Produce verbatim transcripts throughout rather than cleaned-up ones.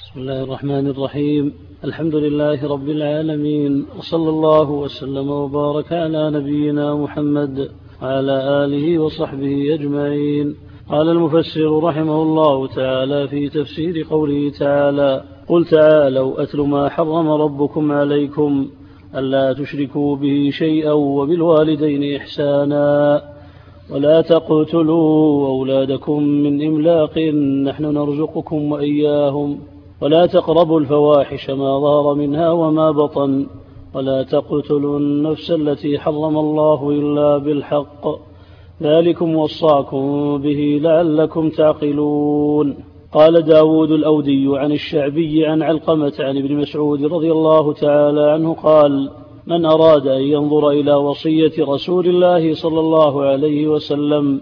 بسم الله الرحمن الرحيم. الحمد لله رب العالمين، وصلى الله وسلم وبارك على نبينا محمد وعلى آله وصحبه أجمعين. قال المفسر رحمه الله تعالى في تفسير قوله تعالى: قل تعالوا أتل ما حرم ربكم عليكم ألا تشركوا به شيئا وبالوالدين إحسانا ولا تقتلوا أولادكم من إملاق نحن نرزقكم وإياهم ولا تقربوا الفواحش ما ظهر منها وما بطن ولا تقتلوا النفس التي حرم الله إلا بالحق ذلكم وصاكم به لعلكم تعقلون. قال داود الأودي عن الشعبي عن علقمة عن ابن مسعود رضي الله تعالى عنه قال: من أراد أن ينظر إلى وصية رسول الله صلى الله عليه وسلم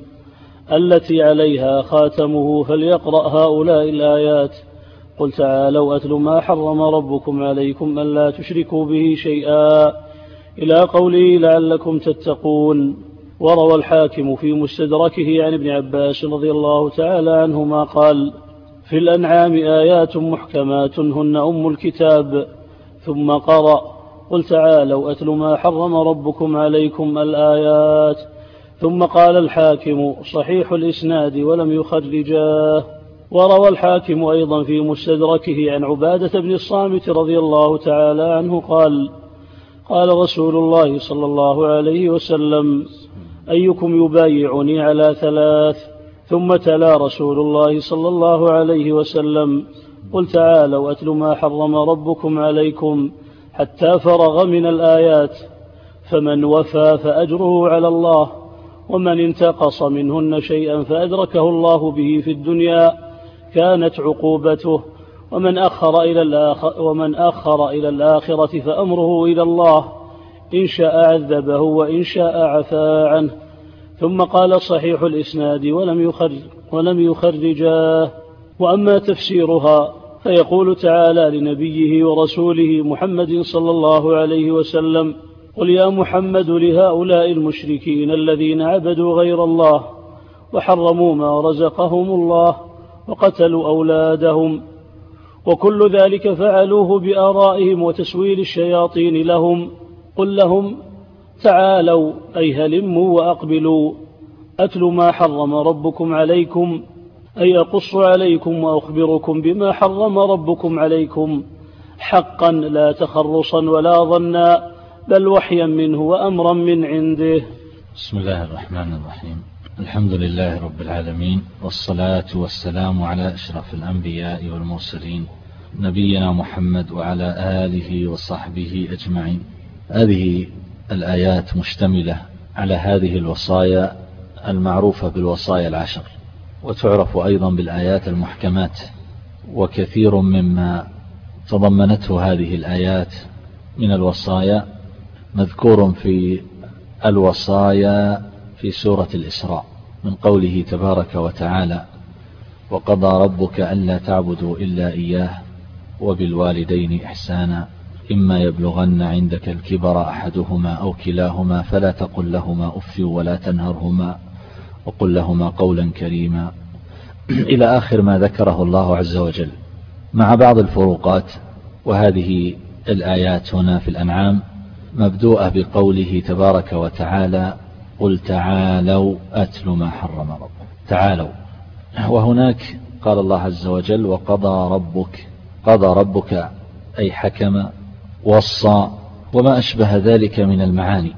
التي عليها خاتمه فليقرأ هؤلاء الآيات: قل تعالوا أتل ما حرم ربكم عليكم ألا تشركوا به شيئا إلى قوله لعلكم تتقون. وروى الحاكم في مستدركه عن ابن عباس رضي الله تعالى عنهما قال: في الأنعام آيات محكمات هن أم الكتاب، ثم قرأ: قل تعالوا أتل ما حرم ربكم عليكم الآيات، ثم قال الحاكم صحيح الإسناد ولم يخرجاه. وروى الحاكم أيضا في مستدركه عن عبادة بن الصامت رضي الله تعالى عنه قال: قال رسول الله صلى الله عليه وسلم: أيكم يبايعني على ثلاث؟ ثم تلا رسول الله صلى الله عليه وسلم: قل تعالوا أتل ما حرم ربكم عليكم حتى فرغ من الآيات، فمن وفى فأجره على الله، ومن انتقص منهن شيئا فأدركه الله به في الدنيا كانت عقوبته، ومن أخر إلى الآخر ومن أخر إلى الآخرة فأمره إلى الله، إن شاء عذبه وإن شاء عفا عنه. ثم قال صحيح الإسناد ولم يخرج ولم يخرجاه. وأما تفسيرها فيقول تعالى لنبيه ورسوله محمد صلى الله عليه وسلم: قل يا محمد لهؤلاء المشركين الذين عبدوا غير الله وحرموا ما رزقهم الله وقتلوا أولادهم وكل ذلك فعلوه بآرائهم وتسويل الشياطين لهم، قل لهم تعالوا أي هلموا وأقبلوا أتل ما حرم ربكم عليكم، أي أقص عليكم وأخبركم بما حرم ربكم عليكم حقا لا تخرصا ولا ظنا، بل وحيا منه وأمرا من عنده. بسم الله الرحمن الرحيم. الحمد لله رب العالمين، والصلاة والسلام على أشرف الأنبياء والمرسلين نبينا محمد وعلى آله وصحبه أجمعين. هذه الآيات مشتملة على هذه الوصايا المعروفة بالوصايا العشر، وتعرف أيضا بالآيات المحكمات. وكثير مما تضمنته هذه الآيات من الوصايا مذكور في الوصايا في سورة الإسراء، من قوله تبارك وتعالى: وقضى ربك ألا تعبدوا إلا إياه وبالوالدين إحسانا إما يبلغن عندك الكبر أحدهما أو كلاهما فلا تقل لهما أف ولا تنهرهما وقل لهما قولا كريما، إلى آخر ما ذكره الله عز وجل، مع بعض الفروقات. وهذه الآيات هنا في الأنعام مبدوءة بقوله تبارك وتعالى: قل تعالوا أتل ما حرم ربك. تعالوا. وهناك قال الله عز وجل: وقضى ربك. قضى ربك أي حكم، وصى، وما أشبه ذلك من المعاني.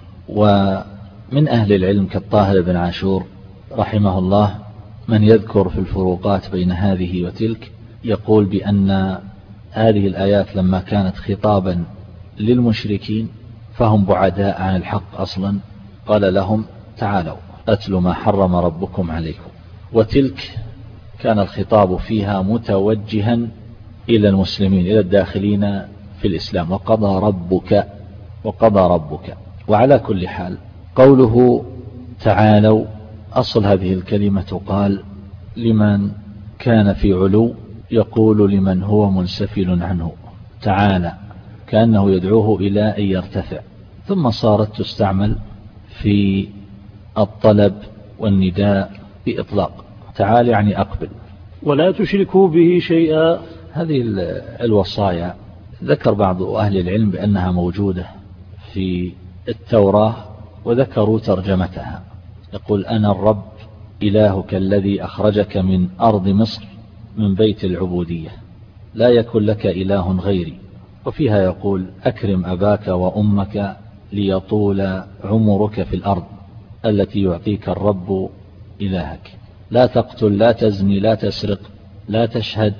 ومن أهل العلم كالطاهر بن عاشور رحمه الله من يذكر في الفروقات بين هذه وتلك، يقول بأن هذه الآيات لما كانت خطابا للمشركين فهم بعداء عن الحق أصلا، قال لهم تعالوا أتل ما حرم ربكم عليكم. وتلك كان الخطاب فيها متوجها إلى المسلمين، إلى الداخلين في الإسلام. وقضى ربك، وقضى ربك. وعلى كل حال قوله تعالوا، أصل هذه الكلمة قال لمن كان في علو يقول لمن هو منسفل عنه تعالى، كأنه يدعوه إلى أن يرتفع. ثم صارت تستعمل في الطلب والنداء بإطلاق. تعال يعني أقبل. ولا تشركوا به شيئا، هذه الوصايا ذكر بعض أهل العلم بأنها موجودة في التوراة وذكروا ترجمتها. يقول أنا الرب إلهك الذي أخرجك من أرض مصر من بيت العبودية لا يكن لك إله غيري. وفيها يقول أكرم أباك وأمك ليطول عمرك في الأرض التي يعطيك الرب إلهك. لا تقتل لا تزني لا تسرق لا تشهد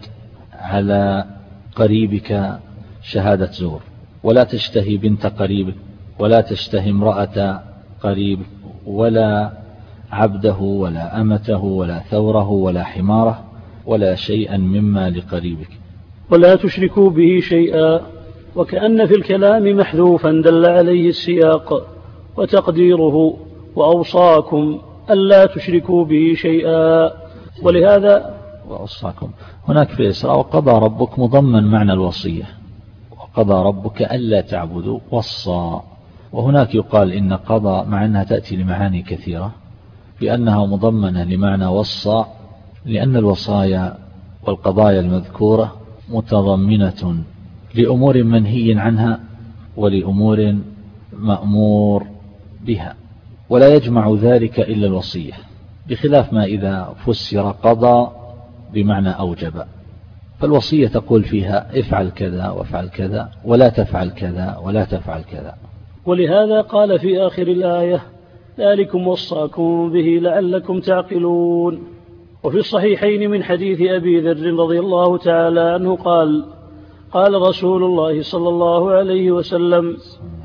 على قريبك شهادة زور ولا تشتهي بنت قريبك ولا تشتهي امرأة قريبك ولا عبده ولا أمته ولا ثوره ولا حماره ولا شيئا مما لقريبك ولا تشركوا به شيئا. وكأن في الكلام محذوفا دل عليه السياق وتقديره وأوصاكم ألا تشركوا به شيئا. ولهذا وأوصاكم هناك في إسراء وقضى ربك مضمن معنى الوصية وقضى ربك ألا تعبدوا وصى. وهناك يقال إن قضى مع أنها تأتي لمعاني كثيرة بأنها مضمنة لمعنى وصى لأن الوصايا والقضايا المذكورة متضمنة لأمور منهي عنها ولأمور مأمور بها ولا يجمع ذلك إلا الوصية، بخلاف ما إذا فسر قضى بمعنى أوجب. فالوصية تقول فيها افعل كذا وافعل كذا ولا تفعل كذا ولا تفعل كذا. ولهذا قال في آخر الآية ذلكم وصاكم به لعلكم تعقلون. وفي الصحيحين من حديث أبي ذر رضي الله تعالى عنه قال قال رسول الله صلى الله عليه وسلم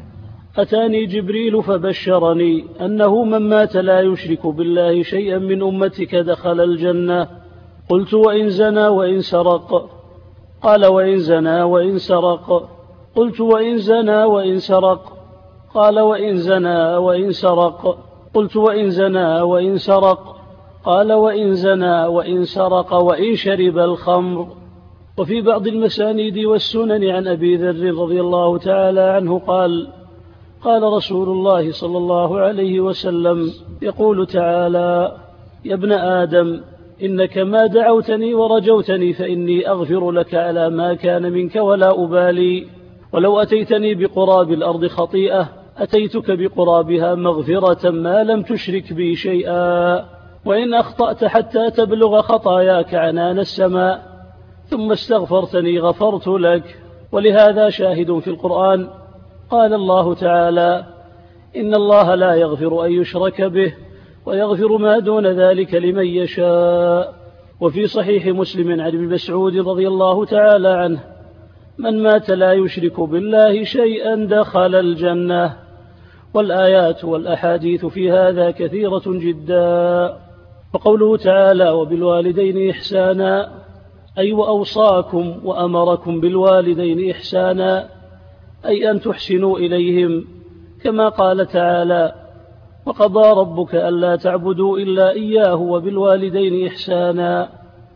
أتاني جبريل فبشرني أنه من مات لا يشرك بالله شيئا من أمتك دخل الجنة. قلت وإن زنى وإن سرق؟ قال وإن زنى وإن سرق. قلت وإن زنى وإن سرق؟ قال وإن زنى وإن سرق. قلت وإن زنى وإن سرق؟ قال وإن زنى وإن سرق وإن شرب الخمر. وفي بعض المسانيد والسنن عن أبي ذر رضي الله تعالى عنه قال قال رسول الله صلى الله عليه وسلم يقول تعالى يا ابن آدم إنك ما دعوتني ورجوتني فإني أغفر لك على ما كان منك ولا أبالي، ولو أتيتني بقراب الأرض خطيئة أتيتك بقرابها مغفرة ما لم تشرك بي شيئا، وإن أخطأت حتى تبلغ خطاياك عنان السماء ثم استغفرتني غفرت لك. ولهذا شاهد في القرآن قال الله تعالى إن الله لا يغفر أن يشرك به ويغفر ما دون ذلك لمن يشاء. وفي صحيح مسلم عن ابن مسعود رضي الله تعالى عنه من مات لا يشرك بالله شيئا دخل الجنة. والآيات والأحاديث في هذا كثيرة جدا. وقوله تعالى وبالوالدين إحسانا أي وأوصاكم وأمركم بالوالدين إحسانا أي أن تحسنوا إليهم، كما قال تعالى وقضى ربك ألا تعبدوا إلا إياه وبالوالدين إحسانا.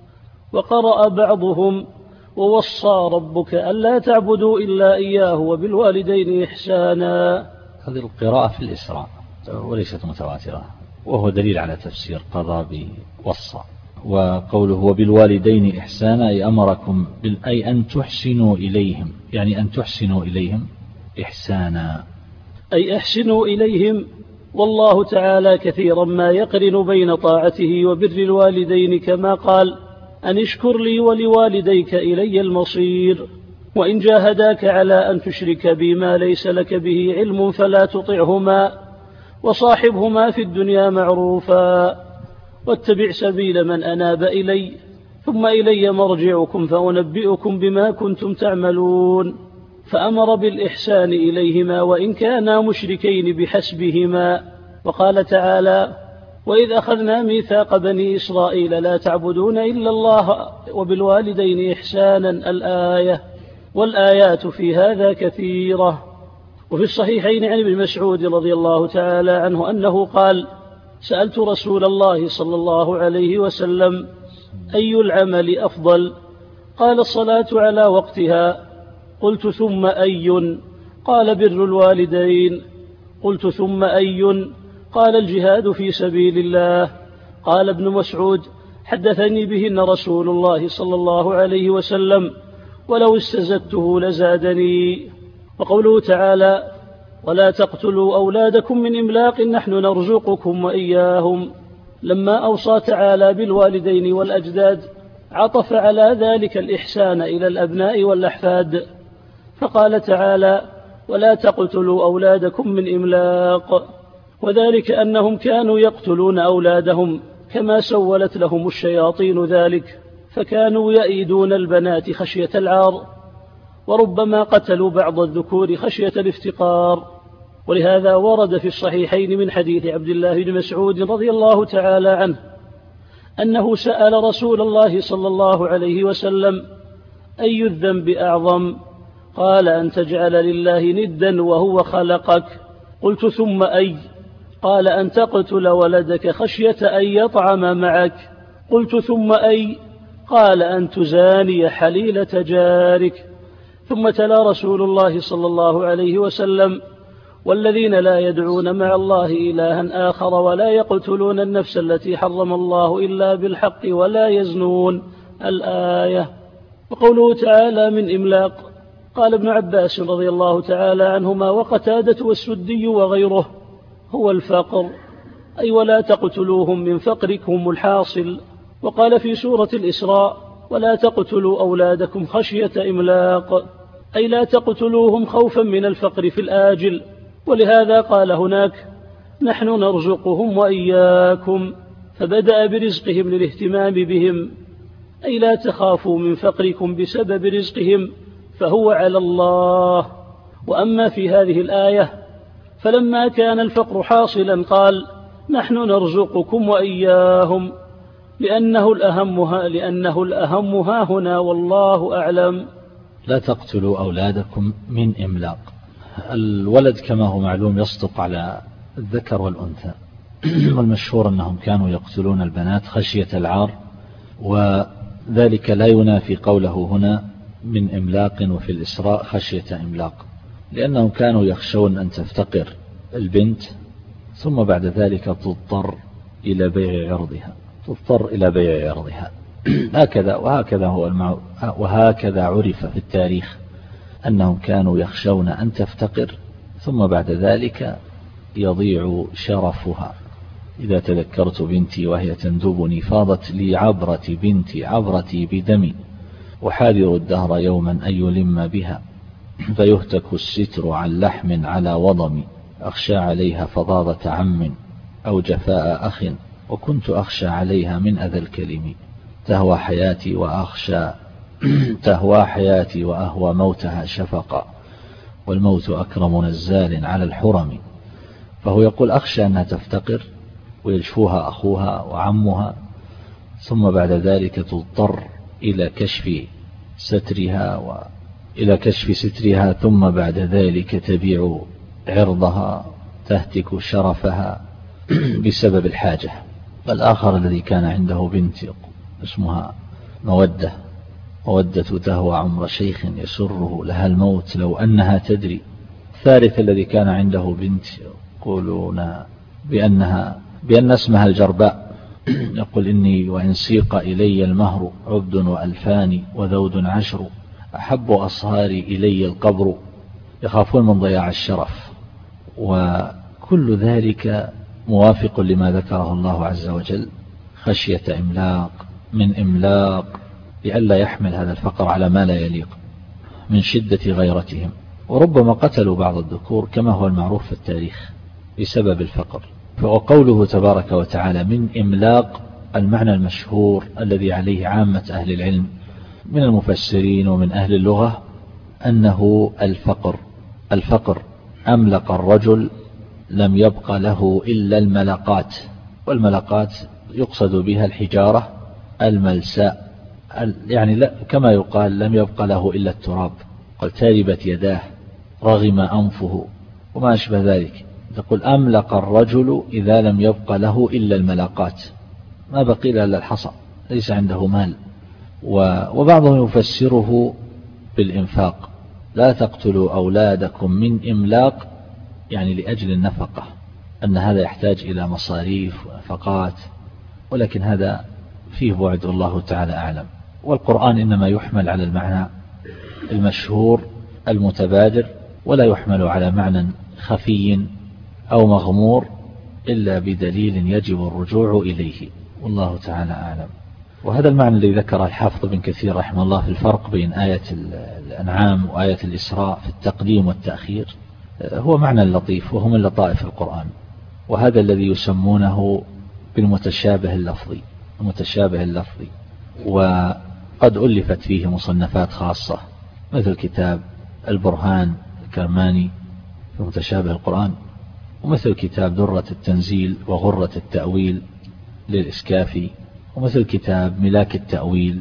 وقرأ بعضهم ووصى ربك ألا تعبدوا إلا إياه وبالوالدين إحسانا. هذه القراءة في الإسراء وليست متواترة، وهو دليل على تفسير قضى بوصى. وقوله وبالوالدين إحسانا أي أمركم أي أن تحسنوا إليهم، يعني أن تحسنوا إليهم إحسانا أي أحسنوا إليهم. والله تعالى كثيرا ما يقرن بين طاعته وبر الوالدين كما قال أن اشكر لي ولوالديك إلي المصير. وإن جاهداك على أن تشرك بي ما ليس لك به علم فلا تطعهما وصاحبهما في الدنيا معروفا واتبع سبيل من أناب إلي ثم إلي مرجعكم فأنبئكم بما كنتم تعملون. فأمر بالإحسان إليهما وإن كانا مشركين بحسبهما. وقال تعالى وإذ أخذنا ميثاق بني إسرائيل لا تعبدون إلا الله وبالوالدين إحسانا الآية. والآيات في هذا كثيرة. وفي الصحيحين عن ابن مسعود رضي الله تعالى عنه أنه قال سألت رسول الله صلى الله عليه وسلم أي العمل أفضل؟ قال الصلاة على وقتها. قلت ثم أي؟ قال بر الوالدين. قلت ثم أي؟ قال الجهاد في سبيل الله. قال ابن مسعود حدثني بهن رسول الله صلى الله عليه وسلم ولو استزدته لزادني. وقوله تعالى ولا تقتلوا أولادكم من إملاق نحن نرزقكم وإياهم، لما أوصى تعالى بالوالدين والأجداد عطف على ذلك الإحسان إلى الأبناء والأحفاد، فقال تعالى ولا تقتلوا أولادكم من إملاق، وذلك أنهم كانوا يقتلون أولادهم كما سولت لهم الشياطين ذلك، فكانوا يئيدون البنات خشية العار، وربما قتلوا بعض الذكور خشية الافتقار. ولهذا ورد في الصحيحين من حديث عبد الله بن مسعود رضي الله تعالى عنه أنه سأل رسول الله صلى الله عليه وسلم أي الذنب أعظم؟ قال أن تجعل لله ندا وهو خلقك. قلت ثم أي؟ قال أن تقتل ولدك خشية أن يطعم معك. قلت ثم أي؟ قال أن تزاني حليلة جارك. ثم تلا رسول الله صلى الله عليه وسلم والذين لا يدعون مع الله إلها آخر ولا يقتلون النفس التي حرم الله إلا بالحق ولا يزنون الآية. وقوله تعالى من إملاق، قال ابن عباس رضي الله تعالى عنهما وقتادة والسدي وغيره هو الفقر، أي ولا تقتلوهم من فقركم الحاصل. وقال في سورة الإسراء ولا تقتلوا أولادكم خشية إملاق، أي لا تقتلوهم خوفا من الفقر في الآجل. ولهذا قال هناك نحن نرزقهم وإياكم، فبدأ برزقهم للاهتمام بهم، أي لا تخافوا من فقركم بسبب رزقهم فهو على الله. وأما في هذه الآية فلما كان الفقر حاصلا قال نحن نرزقكم وإياهم لأنه الأهم ها لأنه الأهم ها هنا والله أعلم. لا تقتلوا أولادكم من إملاق. الولد كما هو معلوم يصدق على الذكر والأنثى، والمشهور أنهم كانوا يقتلون البنات خشية العار، وذلك لا ينافي قوله هنا من إملاق وفي الإسراء خشية إملاق، لأنهم كانوا يخشون أن تفتقر البنت ثم بعد ذلك تضطر إلى بيع عرضها تضطر إلى بيع عرضها هكذا وهكذا هو المع... وهكذا عرف في التاريخ أنهم كانوا يخشون أن تفتقر ثم بعد ذلك يضيع شرفها. إذا تذكرت بنتي وهي تندبني فاضت لي عبرتي بنتي عبرتي بدمي، وحاذر الدهر يوما أن يلم بها، فيهتك الستر عن لحم على وضم، أخشى عليها فظاظة عم أو جفاء أخ، وكنت أخشى عليها من أذى الكلم، تهوى حياتي وأخشى تهوى حياتي وأهوى موتها شفقا، والموت أكرم نزال على الحرم. فهو يقول أخشى أنها تفتقر ويجفوها أخوها وعمها، ثم بعد ذلك تضطر إلى كشف سترها وإلى كشف سترها ثم بعد ذلك تبيع عرضها تهتك شرفها بسبب الحاجة. والآخر الذي كان عنده بنت اسمها مودة مودة تهوى عمر شيخ يسره لها الموت لو أنها تدري. الثالث الذي كان عنده بنت يقولون بأنها بأن اسمها الجرباء، يقول إني وإن سيق إلي المهر عبد وألفان وذود عشر، أحب أصهاري إلي القبر، يخافون من ضياع الشرف. وكل ذلك موافق لما ذكره الله عز وجل خشية إملاق من إملاق، لئلا يحمل هذا الفقر على ما لا يليق من شدة غيرتهم. وربما قتلوا بعض الذكور كما هو المعروف في التاريخ بسبب الفقر. وقوله تبارك وتعالى من إملاق، المعنى المشهور الذي عليه عامة أهل العلم من المفسرين ومن أهل اللغة أنه الفقر الفقر أملق الرجل لم يبق له إلا الملقات، والملقات يقصد بها الحجارة الملساء، يعني لا كما يقال لم يبق له إلا التراب، قال تربت يداه رغم أنفه وما أشبه ذلك. تقول أملق الرجل إذا لم يبق له إلا الملقات، ما بقي له إلا الحصى، ليس عنده مال. وبعضهم يفسره بالإنفاق، لا تقتلوا أولادكم من إملاق، يعني لأجل النفقة، أن هذا يحتاج إلى مصاريف ونفقات، ولكن هذا فيه بعد الله تعالى أعلم. والقرآن إنما يحمل على المعنى المشهور المتبادر، ولا يحمل على معنى خفي أو مغمور إلا بدليل يجب الرجوع إليه، والله تعالى أعلم. وهذا المعنى الذي ذكره الحافظ بن كثير رحمه الله في الفرق بين آية الأنعام وآية الإسراء في التقديم والتأخير هو معنى لطيف، وهو من لطائف القرآن، وهذا الذي يسمونه بالمتشابه اللفظي. المتشابه اللفظي، وقد ألفت فيه مصنفات خاصة مثل كتاب البرهان الكرماني في متشابه القرآن، ومثل كتاب درة التنزيل وغرة التأويل للإسكافي، ومثل كتاب ملاك التأويل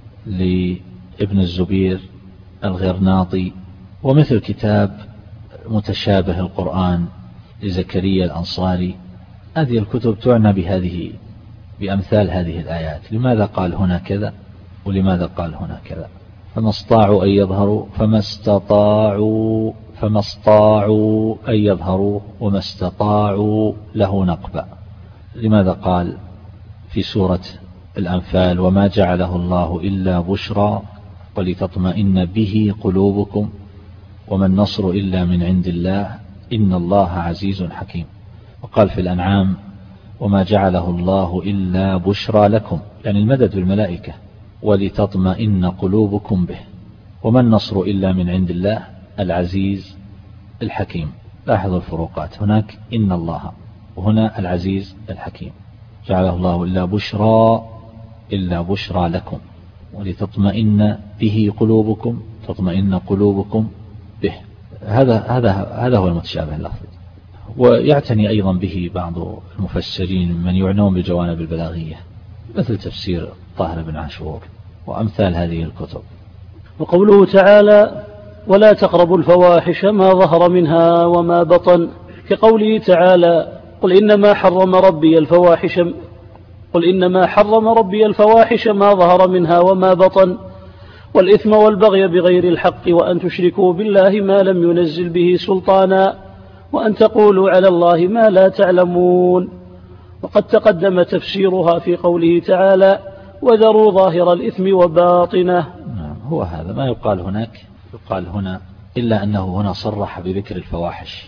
لابن الزبير الغرناطي، ومثل كتاب متشابه القرآن لزكريا الأنصاري. هذه الكتب تعنى بهذه بأمثال هذه الآيات، لماذا قال هنا كذا ولماذا قال هنا كذا، فما استطاعوا أن يظهروا فما استطاعوا فما استطاعوا أن يظهروا وما استطاعوا له نقبا. لماذا قال في سورة الأنفال وما جعله الله إلا بشرى ولتطمئن به قلوبكم وما النصر إلا من عند الله إن الله عزيز حكيم. وقال في الأنعام وما جعله الله إلا بشرى لكم، يعني المدد بالملائكة، ولتطمئن قلوبكم به، وما النصر إلا من عند الله العزيز الحكيم. لاحظوا الفروقات، هناك إن الله وهنا العزيز الحكيم. جعله الله إلا بشرى إلا بشرى لكم ولتطمئن به قلوبكم، تطمئن قلوبكم به. هذا هذا هذا هو المتشابه اللفظي. ويعتني أيضا به بعض المفسرين من يعنون بالجوانب البلاغية مثل تفسير طاهر بن عاشور وأمثال هذه الكتب. وقوله تعالى ولا تقربوا الفواحش ما ظهر منها وما بطن، كقوله تعالى قل إنما حرم ربي الفواحش قل إنما حرم ربي الفواحش ما ظهر منها وما بطن والإثم والبغي بغير الحق وأن تشركوا بالله ما لم ينزل به سلطانا وأن تقولوا على الله ما لا تعلمون. وقد تقدم تفسيرها في قوله تعالى وذروا ظاهر الإثم وباطنه. نعم، هو هذا ما يقال هناك يقال هنا، إلا أنه هنا صرح بذكر الفواحش.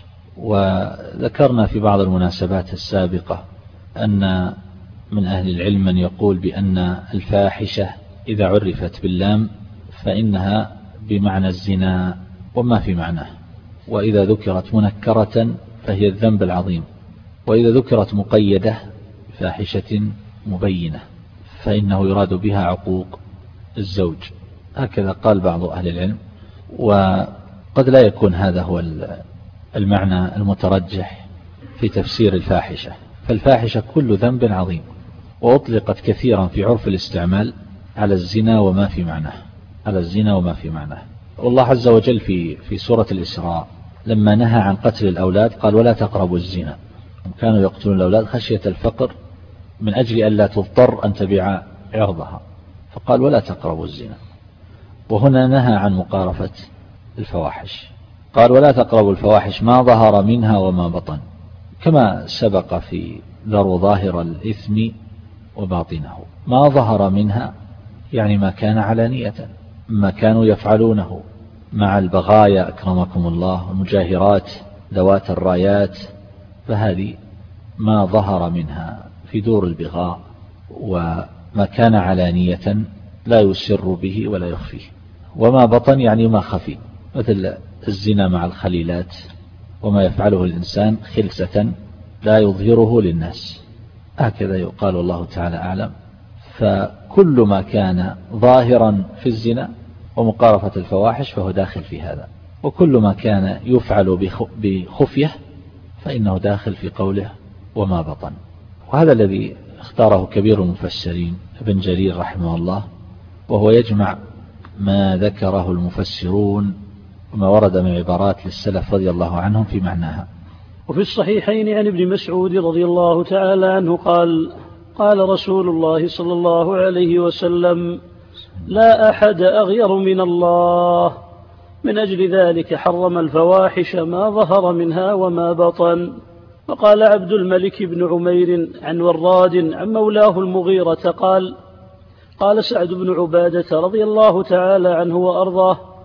وذكرنا في بعض المناسبات السابقة أن من أهل العلم من يقول بأن الفاحشة إذا عرفت باللام فإنها بمعنى الزنا وما في معناه، وإذا ذكرت منكرة فهي الذنب العظيم، وإذا ذكرت مقيدة فاحشة مبينة فإنه يراد بها عقوق الزوج. هكذا قال بعض أهل العلم، وقد لا يكون هذا هو المعنى المترجح في تفسير الفاحشة. فالفاحشة كل ذنب عظيم، وأطلقت كثيرا في عرف الاستعمال على الزنا وما في معناه على الزنا وما في معناه. والله عز وجل في في سورة الإسراء لما نهى عن قتل الأولاد قال ولا تقربوا الزنا، كانوا يقتلون الأولاد خشية الفقر من أجل أن لا تضطر أن تبيع عرضها، فقال ولا تقربوا الزنا. وهنا نهى عن مقارفة الفواحش، قال ولا تقربوا الفواحش ما ظهر منها وما بطن، كما سبق في ذروا ظاهر الإثم وباطنه. ما ظهر منها يعني ما كان علانية، ما كانوا يفعلونه مع البغايا أكرمكم الله والمجاهرات ذوات الرايات، فهذه ما ظهر منها في دور البغاء، وما كان علانية لا يسر به ولا يخفيه. وما بطن يعني ما خفي، مثل الزنا مع الخليلات وما يفعله الإنسان خلسة لا يظهره للناس، هكذا يقال والله تعالى أعلم. فكل ما كان ظاهرا في الزنا ومقارفة الفواحش فهو داخل في هذا، وكل ما كان يفعل بخفية فإنه داخل في قوله وما بطن. وهذا الذي اختاره كبير المفسرين ابن جرير رحمه الله، وهو يجمع ما ذكره المفسرون وما ورد من عبارات للسلف رضي الله عنهم في معناها. وفي الصحيحين عن ابن مسعود رضي الله تعالى عنه قال قال رسول الله صلى الله عليه وسلم لا أحد أغير من الله، من أجل ذلك حرم الفواحش ما ظهر منها وما بطن. وقال عبد الملك بن عمير عن وراد عن مولاه المغيرة قال قال سعد بن عبادة رضي الله تعالى عنه وأرضاه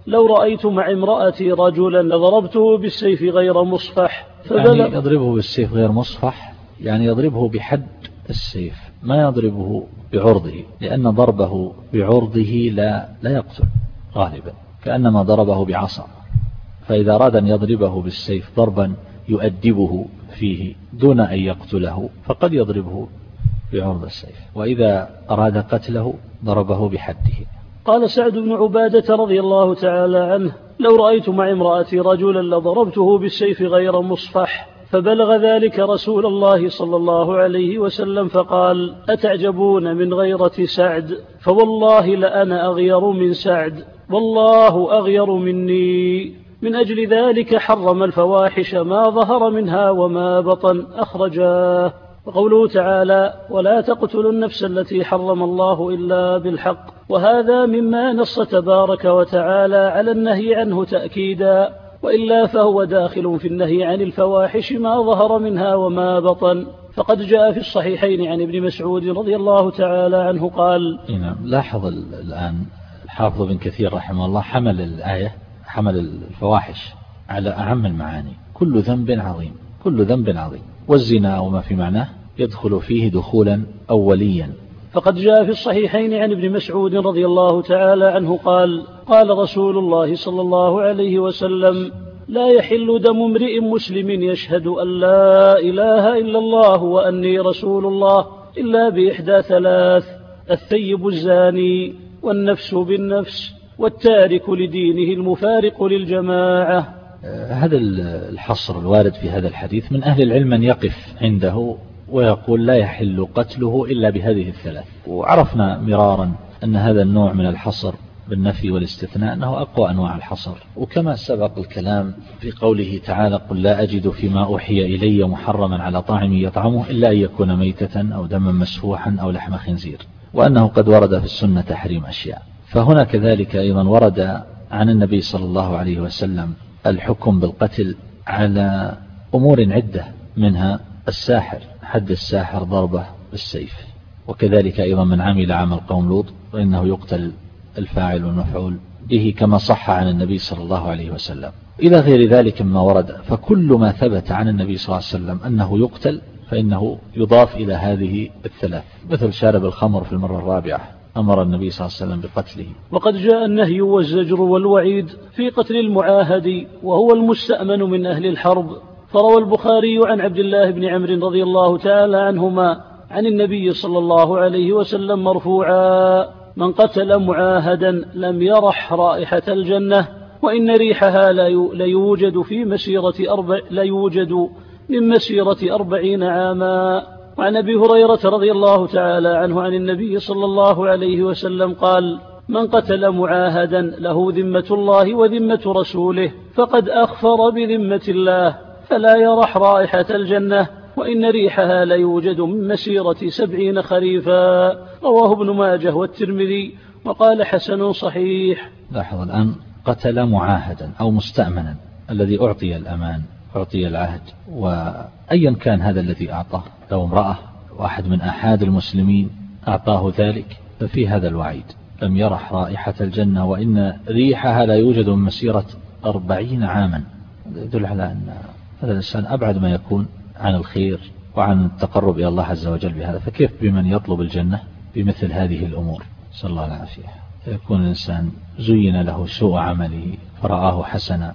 لو رأيت مع امرأتي رجلا لضربته بالسيف غير مصفح. يعني يضربه بالسيف غير مصفح يعني يضربه بحد السيف، ما يضربه بعرضه، لأن ضربه بعرضه لا, لا يقتل غالبا، كأنما ضربه بعصا. فإذا أراد أن يضربه بالسيف ضربا يؤدبه فيه دون أن يقتله فقد يضربه بعرض السيف، وإذا أراد قتله ضربه بحده. قال سعد بن عبادة رضي الله تعالى عنه: لو رأيت مع امرأتي رجلا لضربته بالسيف غير مصفح. فبلغ ذلك رسول الله صلى الله عليه وسلم فقال: أتعجبون من غيرة سعد؟ فوالله لأنا أغير من سعد، والله أغير مني. من أجل ذلك حرم الفواحش ما ظهر منها وما بطن، أخرجاه. وقوله تعالى: ولا تقتلوا النفس التي حرم الله إلا بالحق، وهذا مما نص تبارك وتعالى على النهي عنه تأكيدا، وإلا فهو داخل في النهي عن الفواحش ما ظهر منها وما بطن. فقد جاء في الصحيحين عن ابن مسعود رضي الله تعالى عنه قال: لاحظ الآن الحافظ بن كثير رحمه الله حمل الآية، حمل الفواحش على أعم المعاني، كل ذنب عظيم، كل ذنب عظيم، والزنا وما في معناه يدخل فيه دخولا أوليا. فقد جاء في الصحيحين عن ابن مسعود رضي الله تعالى عنه قال: قال رسول الله صلى الله عليه وسلم: لا يحل دم امرئ مسلم يشهد أن لا إله إلا الله وأني رسول الله إلا بإحدى ثلاث: الثيب الزاني، والنفس بالنفس، والتارك لدينه المفارق للجماعة. هذا الحصر الوارد في هذا الحديث من أهل العلم من يقف عنده ويقول لا يحل قتله إلا بهذه الثلاث. وعرفنا مرارا أن هذا النوع من الحصر بالنفي والاستثناء أنه أقوى أنواع الحصر، وكما سبق الكلام في قوله تعالى: قل لا أجد فيما أوحي إلي محرما على طاعم يطعمه إلا أن يكون ميتة أو دما مسفوحا أو لحم خنزير، وأنه قد ورد في السنة تحريم أشياء. فهنا كذلك أيضا ورد عن النبي صلى الله عليه وسلم الحكم بالقتل على أمور عدة، منها الساحر، حد الساحر ضربة بالسيف، وكذلك أيضا من عمل عمل قوم لوط فإنه يقتل الفاعل والمفعول به، كما صح عن النبي صلى الله عليه وسلم، إلى غير ذلك مما ورد. فكل ما ثبت عن النبي صلى الله عليه وسلم أنه يقتل فإنه يضاف إلى هذه الثلاث، مثل شارب الخمر في المرة الرابعة أمر النبي صلى الله عليه وسلم بقتله. وقد جاء النهي والزجر والوعيد في قتل المعاهد وهو المستأمن من أهل الحرب. فروى البخاري عن عبد الله بن عمرو رضي الله تعالى عنهما عن النبي صلى الله عليه وسلم مرفوعا: من قتل معاهدا لم يرح رائحة الجنة، وإن ريحها لا يوجد في مسيرة أربع لا يوجد من مسيرة أربعين عاما. وعن أبي هريرة رضي الله تعالى عنه عن النبي صلى الله عليه وسلم قال: من قتل معاهدا له ذمة الله وذمة رسوله فقد أخفر بذمة الله، فلا يرح رائحة الجنة، وإن ريحها لا يوجد من مسيرة سبعين خريفا. رواه ابن ماجه والترمذي وقال: حسن صحيح. لاحظ الآن: قتل معاهدا أو مستأمنا، الذي أعطي الأمان، أعطي العهد، وأيا كان هذا الذي أعطاه، لو امرأة واحد من أحد المسلمين أعطاه ذلك ففي هذا الوعيد: لم يرح رائحة الجنة وإن ريحها لا يوجد من مسيرة أربعين عاما. يدل على أن هذا الإنسان أبعد ما يكون عن الخير وعن التقرب إلى الله عز وجل بهذا، فكيف بمن يطلب الجنة بمثل هذه الأمور؟ صلى الله العافية. يكون الإنسان زين له سوء عمله فرآه حسنا،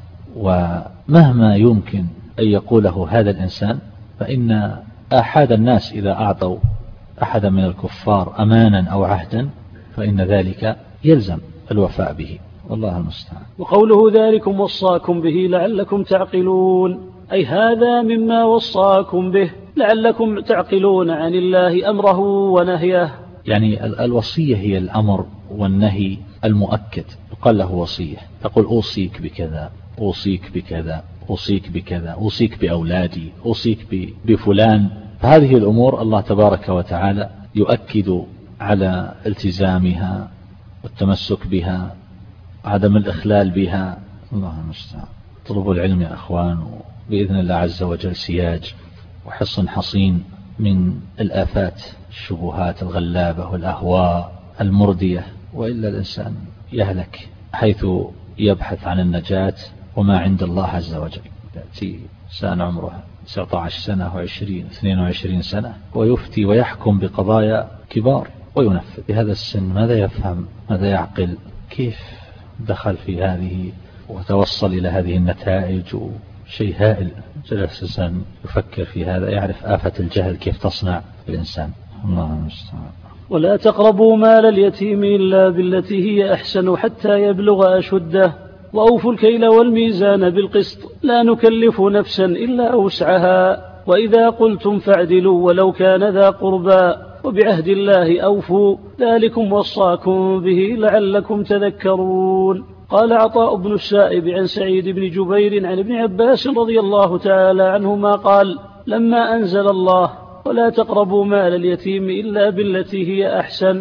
ومهما يمكن أن يقوله هذا الإنسان، فإن أحد الناس إذا أعطوا أحدا من الكفار أمانا أو عهدا فإن ذلك يلزم الوفاء به، والله المستعان. وقوله: ذلكم وصاكم به لعلكم تعقلون، أي هذا مما وصاكم به لعلكم تعقلون عن الله أمره ونهيه. يعني الوصية هي الأمر والنهي المؤكد، يقال له وصية. تقول: أوصيك بكذا، أوصيك بكذا، أوصيك بكذا، أوصيك بأولادي، أوصيك بفلان. فهذه الأمور الله تبارك وتعالى يؤكد على التزامها والتمسك بها، عدم الإخلال بها. الله المستعان. طلبوا العلم يا أخوان، وبإذن الله عز وجل سياج وحصن حصين من الآفات، الشبهات الغلابة والأهواء المردية، وإلا الإنسان يهلك، حيث يبحث عن النجاة وما عند الله عز وجل. يأتي إنسان عمره تسعة عشر سنة وعشرين اثنين وعشرين سنة ويفتي ويحكم بقضايا كبار وينفذ. بهذا السن ماذا يفهم؟ ماذا يعقل؟ كيف دخل في هذه وتوصل إلى هذه النتائج؟ شيء هائل. جلس إنسان يفكر في هذا يعرف آفة الجهل كيف تصنع الإنسان. الله المستعان. ولا تقربوا مال اليتيم إلا بالتي هي أحسن حتى يبلغ أشده وأوفوا الكيل والميزان بالقسط لا نكلف نفسا إلا وسعها وإذا قلتم فاعدلوا ولو كان ذا قربى وبعهد الله أوفوا ذلكم وصاكم به لعلكم تذكرون. قال عطاء بن السائب عن سعيد بن جبير عن ابن عباس رضي الله تعالى عنهما قال لما أنزل الله ولا تقربوا مال اليتيم إلا بالتي هي أحسن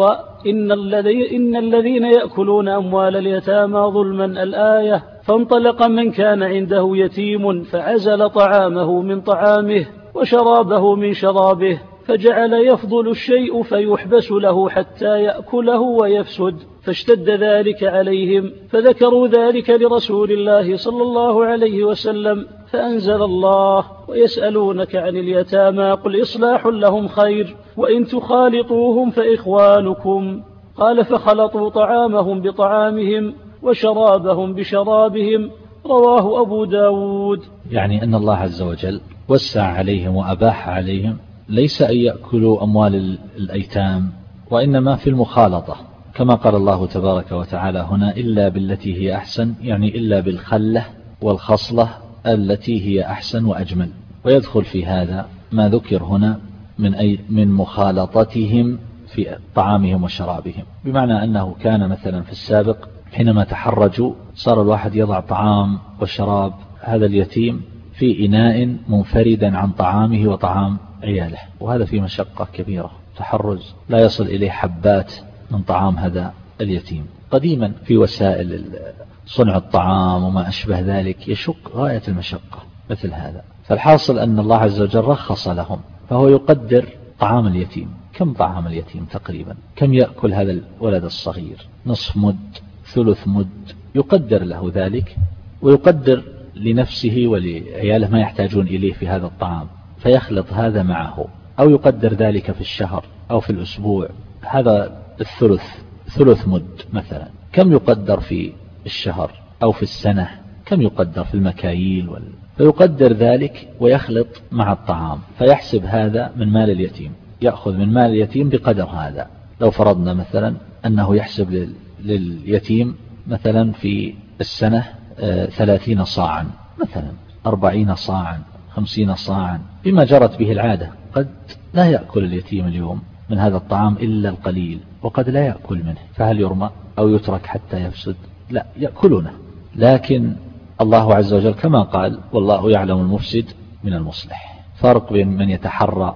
وإن الذي إن الذين يأكلون أموال اليتامى ظلما الآية فانطلق من كان عنده يتيم فعزل طعامه من طعامه وشرابه من شرابه فجعل يفضل الشيء فيحبس له حتى يأكله ويفسد فاشتد ذلك عليهم فذكروا ذلك لرسول الله صلى الله عليه وسلم فأنزل الله ويسألونك عن اليتامى قل إصلاح لهم خير وإن تخالطوهم فإخوانكم. قال فخلطوا طعامهم بطعامهم وشرابهم بشرابهم. رواه أبو داود. يعني أن الله عز وجل وسع عليهم وأباح عليهم ليس أن يأكلوا أموال الأيتام وإنما في المخالطة كما قال الله تبارك وتعالى هنا إلا بالتي هي أحسن، يعني إلا بالخلة والخصلة التي هي أحسن وأجمل. ويدخل في هذا ما ذكر هنا من أي من مخالطتهم في طعامهم وشرابهم، بمعنى أنه كان مثلا في السابق حينما تحرجوا صار الواحد يضع طعام وشراب هذا اليتيم في إناء منفردا عن طعامه وطعام عياله، وهذا في مشقة كبيرة، تحرج لا يصل إليه حبات من طعام هذا اليتيم. قديما في وسائل صنع الطعام وما أشبه ذلك يشق غاية المشقة مثل هذا. فالحاصل أن الله عز وجل رخص لهم، فهو يقدر طعام اليتيم. كم طعام اليتيم تقريبا؟ كم يأكل هذا الولد الصغير؟ نصف مد، ثلث مد، يقدر له ذلك، ويقدر لنفسه ولعياله ما يحتاجون إليه في هذا الطعام فيخلط هذا معه، أو يقدر ذلك في الشهر أو في الأسبوع. هذا الثلث ثلث مد مثلا، كم يقدر في الشهر أو في السنة؟ كم يقدر في المكاييل وال... فيقدر ذلك ويخلط مع الطعام فيحسب هذا من مال اليتيم، يأخذ من مال اليتيم بقدر هذا. لو فرضنا مثلا أنه يحسب لل... لليتيم مثلا في السنة آه ثلاثين صاعا مثلا، أربعين صاعا، خمسين صاعا، بما جرت به العادة. قد لا يأكل اليتيم اليوم من هذا الطعام إلا القليل، وقد لا يأكل منه، فهل يرمى أو يترك حتى يفسد؟ لا، يأكلونه. لكن الله عز وجل كما قال والله يعلم المفسد من المصلح. فرق بين من يتحرى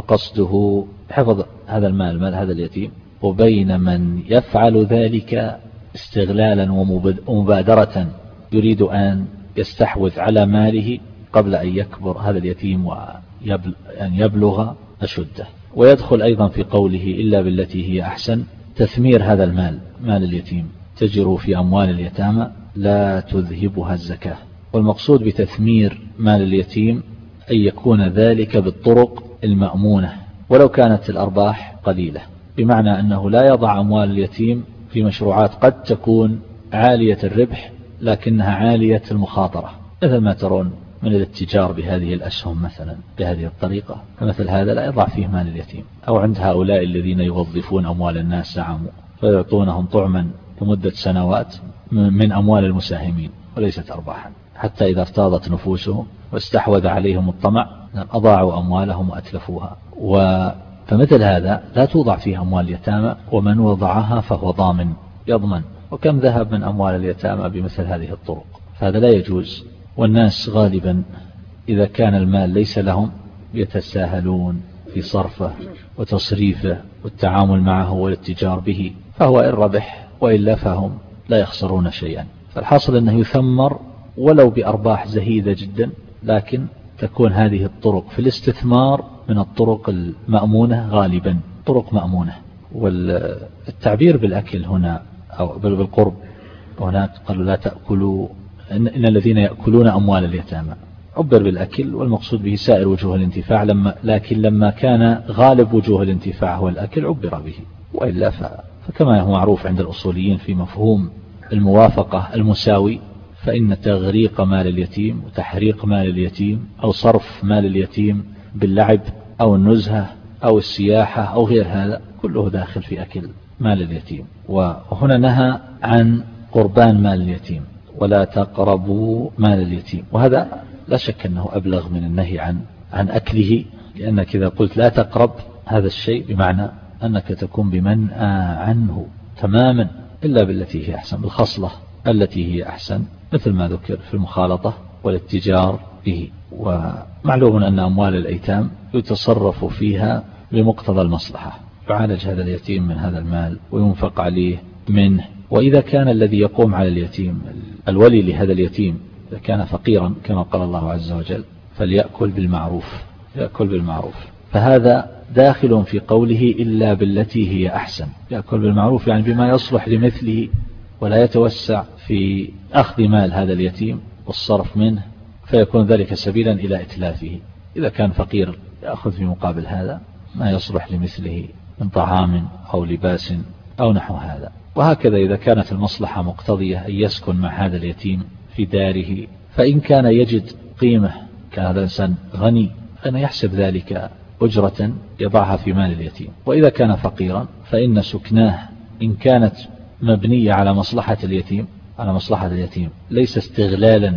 وقصده حفظ هذا المال، مال هذا اليتيم، وبين من يفعل ذلك استغلالا ومبادرة يريد أن يستحوذ على ماله قبل أن يكبر هذا اليتيم وأن يبلغ أشده. ويدخل أيضا في قوله إلا بالتي هي أحسن تثمير هذا المال، مال اليتيم، تجر في أموال اليتامى لا تذهبها الزكاة. والمقصود بتثمير مال اليتيم أن يكون ذلك بالطرق المأمونة ولو كانت الأرباح قليلة، بمعنى أنه لا يضع أموال اليتيم في مشروعات قد تكون عالية الربح لكنها عالية المخاطرة، مثل ما ترون من الاتجار بهذه الأسهم مثلا بهذه الطريقة، فمثل هذا لا يضع فيه مال اليتيم. أو عند هؤلاء الذين يوظفون أموال الناس زعموا فيعطونهم طعما لمدة سنوات من أموال المساهمين وليست أرباحا، حتى إذا ارتاضت نفوسهم واستحوذ عليهم الطمع أضاعوا أموالهم وأتلفوها. فمثل هذا لا توضع فيه أموال اليتامى، ومن وضعها فهو ضامن يضمن. وكم ذهب من أموال اليتامى بمثل هذه الطرق، فهذا لا يجوز. والناس غالبا إذا كان المال ليس لهم يتساهلون في صرفه وتصريفه والتعامل معه والاتجار به، فهو إن ربح وإلا فهم لا يخسرون شيئا. فالحاصل أنه يثمر ولو بأرباح زهيدة جدا، لكن تكون هذه الطرق في الاستثمار من الطرق المأمونة غالبا، طرق مأمونة. والتعبير بالأكل هنا أو بالقرب وهناك قالوا لا تأكلوا إن, إن الذين يأكلون أموال اليتامى، عبر بالأكل والمقصود به سائر وجوه الانتفاع، لما لكن لما كان غالب وجوه الانتفاع هو الأكل عبر به، وإلا فكما هو معروف عند الأصوليين في مفهوم الموافقة المساوي، فإن تغريق مال اليتيم وتحريق مال اليتيم أو صرف مال اليتيم باللعب أو النزهة أو السياحة أو غير هذا كله داخل في أكل مال اليتيم. وهنا نهى عن قربان مال اليتيم، ولا تقربوا مال اليتيم، وهذا لا شك أنه أبلغ من النهي عن عن أكله، لأنك إذا قلت لا تقرب هذا الشيء بمعنى أنك تكون بمنأى عنه تماما إلا بالتي هي أحسن، بالخصلة التي هي أحسن، مثل ما ذكر في المخالطة والاتجار به. ومعلوم أن أموال الأيتام يتصرف فيها بمقتضى المصلحة، يعالج هذا اليتيم من هذا المال وينفق عليه منه. وإذا كان الذي يقوم على اليتيم الولي لهذا اليتيم إذا كان فقيرا كما قال الله عز وجل فليأكل بالمعروف، يأكل بالمعروف، فهذا داخل في قوله إلا بالتي هي أحسن. يأكل بالمعروف يعني بما يصلح لمثله، ولا يتوسع في أخذ مال هذا اليتيم والصرف منه فيكون ذلك سبيلا إلى إتلافه. إذا كان فقير يأخذ في مقابل هذا ما يصلح لمثله من طعام أو لباس أو نحو هذا. وهكذا إذا كانت المصلحة مقتضية أن يسكن مع هذا اليتيم في داره، فإن كان يجد قيمة، كان هذا الإنسان غني، فإن يحسب ذلك أجرة يضعها في مال اليتيم. وإذا كان فقيرا فإن سكناه إن كانت مبنية على مصلحة اليتيم على مصلحة اليتيم ليس استغلالا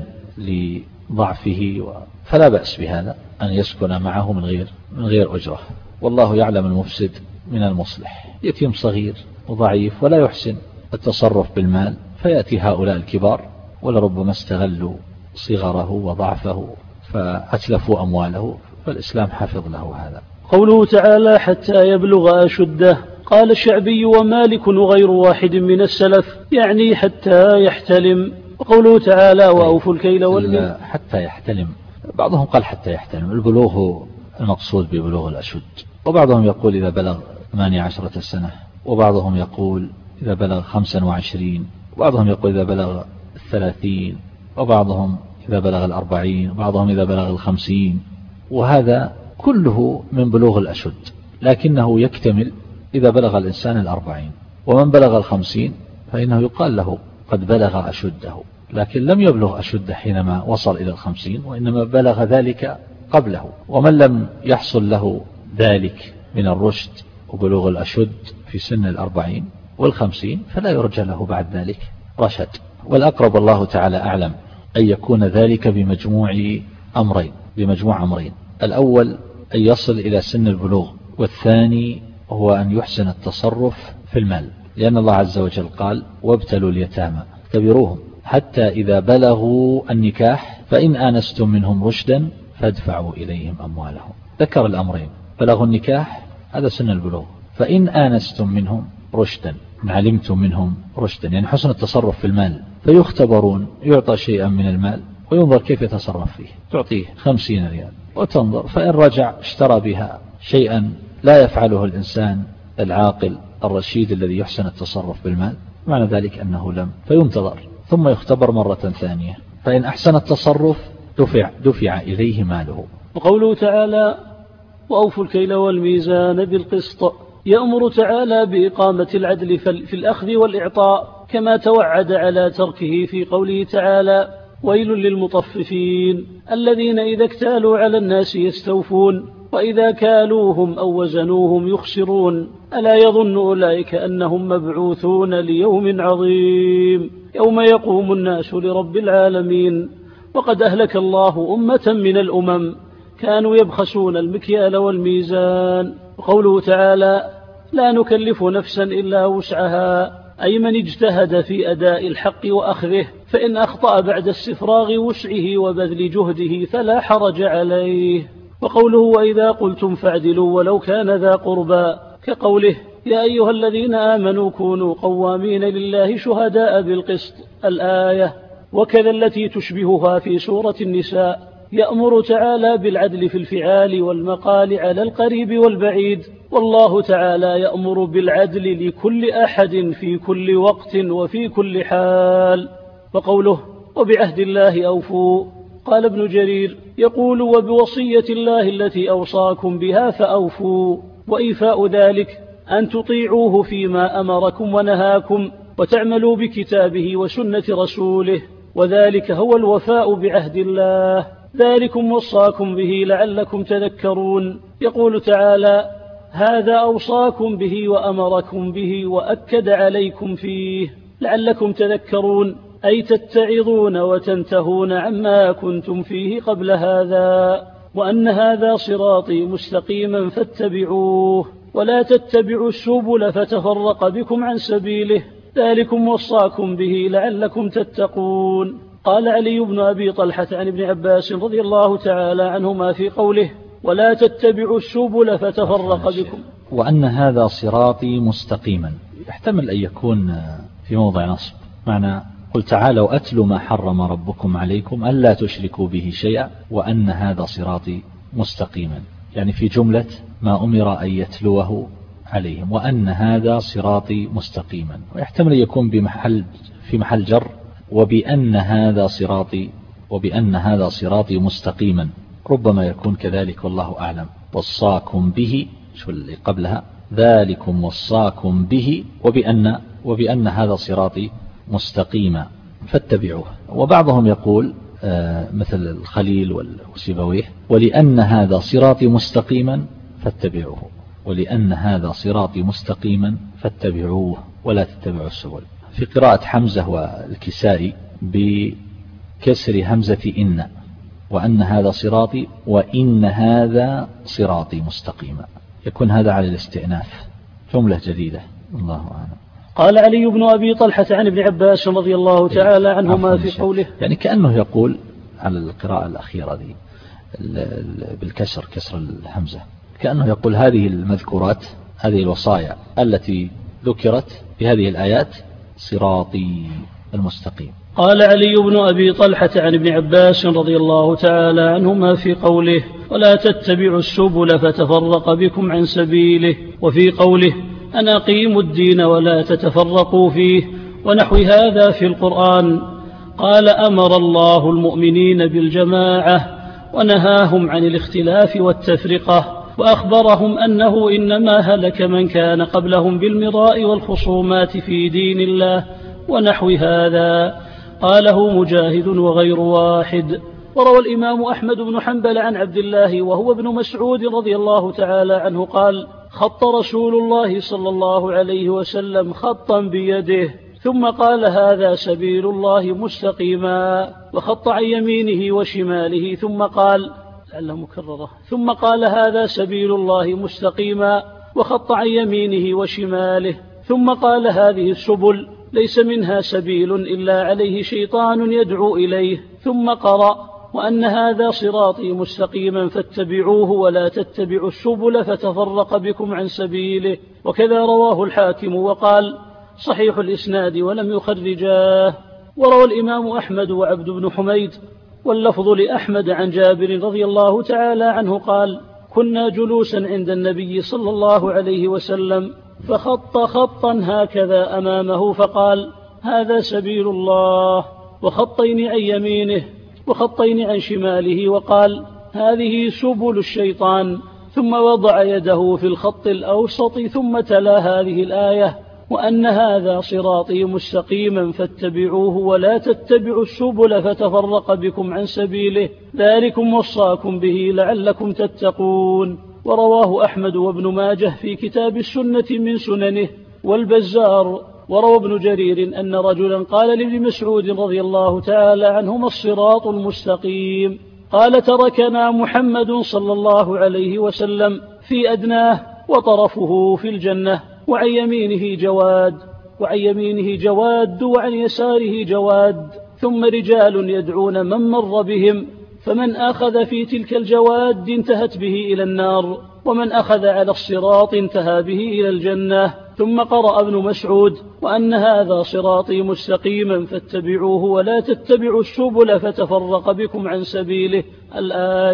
لضعفه، فلا بأس بهذا أن يسكن معه من غير من غير أجرة. والله يعلم المفسد من المصلح. يتيم صغير وضعيف ولا يحسن التصرف بالمال، فيأتي هؤلاء الكبار ولربما استغلوا صغره وضعفه فأتلفوا أمواله، فالإسلام حافظ له هذا. قوله تعالى حتى يبلغ أشده، قال الشعبي ومالك وغير واحد من السلف يعني حتى يحتلم. وقوله تعالى وأوفوا الكيل والميزان حتى يحتلم، بعضهم قال حتى يحتلم، البلوغ المقصود ببلوغ الأشد، وبعضهم يقول إذا بلغ ثمانية عشرة سنة، وبعضهم يقول إذا بلغ خمسا وعشرين، وبعضهم يقول إذا بلغ الثلاثين، وبعضهم إذا بلغ الأربعين، وبعضهم إذا بلغ الخمسين، وهذا كله من بلوغ الأشد، لكنه يكتمل إذا بلغ الإنسان الأربعين. ومن بلغ الخمسين فإنه يقال له قد بلغ أشده، لكن لم يبلغ أشده حينما وصل إلى الخمسين، وإنما بلغ ذلك قبله. ومن لم يحصل له ذلك من الرشد وبلوغ الأشد في سن الأربعين والخمسين فلا يرجى له بعد ذلك رشد. والأقرب الله تعالى أعلم أن يكون ذلك بمجموع أمرين بمجموع أمرين الأول أن يصل إلى سن البلوغ، والثاني هو أن يحسن التصرف في المال، لأن الله عز وجل قال وابتلوا اليتامى اختبروهم حتى إذا بلغوا النكاح فإن آنستم منهم رشدا فادفعوا إليهم أموالهم. ذكر الأمرين، بلغوا النكاح هذا سن البلوغ، فإن آنستم منهم رشدا علمتم منهم رشدا يعني حسن التصرف في المال، فيختبرون، يعطى شيئا من المال وينظر كيف يتصرف فيه، تعطيه خمسين ريال وتنظر، فإن رجع اشترى بها شيئا لا يفعله الإنسان العاقل الرشيد الذي يحسن التصرف بالمال، معنى ذلك أنه لم، فينتظر ثم يختبر مرة ثانية، فإن أحسن التصرف دفع, دفع إليه ماله. وقوله تعالى وأوفوا الكيل والميزان بالقسط، يأمر تعالى بإقامة العدل في الأخذ والإعطاء كما توعد على تركه في قوله تعالى ويل للمطففين الذين إذا اكتالوا على الناس يستوفون وإذا كالوهم أو وزنوهم يخسرون ألا يظن أولئك أنهم مبعوثون ليوم عظيم يوم يقوم الناس لرب العالمين. وقد أهلك الله أمة من الأمم كانوا يبخسون المكيال والميزان. وقوله تعالى لا نكلف نفسا إلا وسعها، أي من اجتهد في أداء الحق وأخذه، فإن أخطأ بعد استفراغ وسعه وبذل جهده فلا حرج عليه. وقوله وإذا قلتم فاعدلوا ولو كان ذا قربى، كقوله يا أيها الذين آمنوا كونوا قوامين لله شهداء بالقسط الآية. وكذا التي تشبهها في سورة النساء، يأمر تعالى بالعدل في الفعال والمقال على القريب والبعيد والله تعالى يأمر بالعدل لكل أحد في كل وقت وفي كل حال. وقوله وبعهد الله أوفوا، قال ابن جرير يقول وبوصية الله التي أوصاكم بها فأوفوا، وإيفاء ذلك أن تطيعوه فيما أمركم ونهاكم وتعملوا بكتابه وسنة رسوله، وذلك هو الوفاء بعهد الله، ذلكم وصاكم به لعلكم تذكرون. يقول تعالى هذا أوصاكم به وأمركم به وأكد عليكم فيه لعلكم تذكرون، أي تتعظون وتنتهون عما كنتم فيه قبل هذا، وأن هذا صراطي مستقيما فاتبعوه ولا تتبعوا السبل فتفرق بكم عن سبيله، ذلكم وصاكم به لعلكم تتقون. قال علي بن أبي طلحة عن ابن عباس رضي الله تعالى عنهما في قوله ولا تتبعوا السبل فتفرق بكم، وأن هذا صراطي مستقيما، يحتمل أن يكون في موضع نصب، معنى قل تعالوا أتلوا ما حرم ربكم عليكم ألا تشركوا به شيئا وأن هذا صراطي مستقيما، يعني في جملة ما أمر أن يتلوه عليهم، وأن هذا صراطي مستقيما، ويحتمل أن يكون بمحل في محل جر وبأن هذا صراطي، وبأن هذا صراطي مستقيما، ربما يكون كذلك والله أعلم. وصاكم به شو اللي قبلها ذلكم وصاكم به وبأن, وبأن هذا صراطي مستقيما فاتبعوه. وبعضهم يقول آه مثل الخليل والسيبويه ولأن هذا صراطي مستقيما فاتبعوه، ولأن هذا صراطي مستقيما فاتبعوه ولا تتبعوا السبل. في قراءة حمزة والكسائي بكسر همزة إن، وأن هذا صراطي وإن هذا صراطي مستقيما، يكون هذا على الاستئناف، جملة جديدة، الله أعلم. قال علي بن أبي طلحة عن ابن عباس رضي الله تعالى عنهما في قوله، يعني كأنه يقول على القراءة الأخيرة دي بالكسر، كسر الهمزة، كأنه يقول هذه المذكورات، هذه الوصايا التي ذكرت في هذه الآيات صراطي المستقيم. قال علي بن أبي طلحة عن ابن عباس رضي الله تعالى عنهما في قوله ولا تتبعوا السبل فتفرق بكم عن سبيله، وفي قوله أن أقيموا الدين ولا تتفرقوا فيه، ونحو هذا في القرآن. قال أمر الله المؤمنين بالجماعة ونهاهم عن الاختلاف والتفرقة، وأخبرهم أنه إنما هلك من كان قبلهم بالمراء والخصومات في دين الله ونحو هذا. قاله مجاهد وغير واحد. وروى الإمام أحمد بن حنبل عن عبد الله وهو ابن مسعود رضي الله تعالى عنه قال خط رسول الله صلى الله عليه وسلم خطا بيده ثم قال هذا سبيل الله مستقيما، وخط عن يمينه وشماله ثم قال لعله مكررة ثم قال هذا سبيل الله مستقيما، وخط عن يمينه وشماله ثم قال هذه السبل ليس منها سبيل إلا عليه شيطان يدعو إليه، ثم قرأ وأن هذا صراطي مستقيما فاتبعوه ولا تتبعوا السبل فتفرق بكم عن سبيله. وكذا رواه الحاكم وقال صحيح الإسناد ولم يخرجاه. وروى الإمام أحمد وعبد بن حميد واللفظ لأحمد عن جابر رضي الله تعالى عنه قال كنا جلوسا عند النبي صلى الله عليه وسلم فخط خطا هكذا أمامه فقال هذا سبيل الله، وخطين عن يمينه وخطين عن شماله وقال هذه سبل الشيطان، ثم وضع يده في الخط الأوسط ثم تلا هذه الآية وأن هذا صراطي مستقيما فاتبعوه ولا تتبعوا السبل فتفرق بكم عن سبيله، ذلكم وصاكم به لعلكم تتقون. ورواه أحمد وابن ماجه في كتاب السنة من سننه والبزار. وروى ابن جرير أن رجلا قال لابن مسعود رضي الله تعالى عنهما الصراط المستقيم، قال تركنا محمد صلى الله عليه وسلم في أدناه وطرفه في الجنة، وعن يمينه جواد وعن يمينه جواد وعن يساره جواد، ثم رجال يدعون من مر بهم، فمن أخذ في تلك الجواد انتهت به إلى النار، ومن أخذ على الصراط انتهى به إلى الجنة. ثم قرأ ابن مسعود وأن هذا صراطي مستقيما فاتبعوه ولا تتبعوا السبل فتفرق بكم عن سبيله الآية.